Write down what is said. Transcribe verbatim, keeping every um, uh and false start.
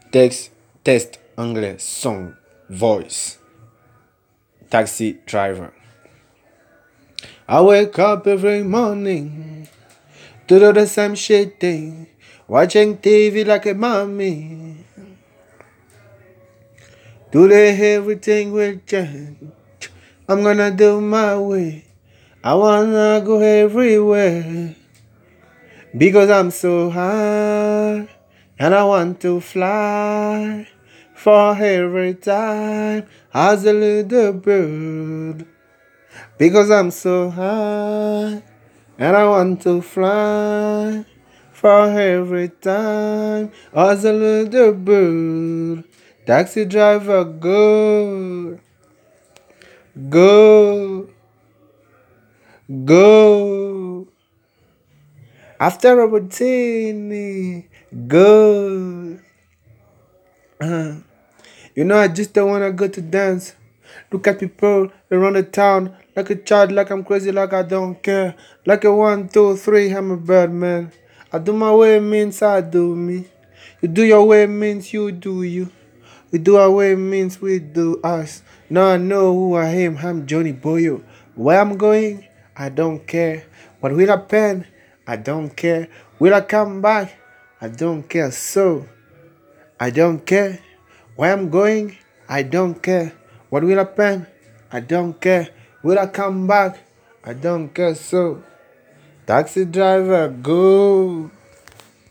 Text, test, anglais, song, voice, taxi driver. I wake up every morning to do the same shit thing, watching T V like a mommy. Today everything will change. I'm gonna do my way. I wanna go everywhere because I'm so high and I want to fly for every time as a little bird because I'm so high and I want to fly for every time as a little bird. Taxi driver, go, go, go. After a routine, go. Uh, you know, I just don't wanna go to dance. Look at people around the town like a child, like I'm crazy, like I don't care. Like a one, two, three, I'm a bad man. I do my way means I do me. You do your way means you do you. We do our way means we do us. Now I know who I am. I'm Johnny Boyo. Where I'm going, I don't care. What will happen? I don't care. Will I come back? I don't care. So, I don't care. Where I'm going, I don't care. What will happen? I don't care. Will I come back? I don't care. So, taxi driver, go.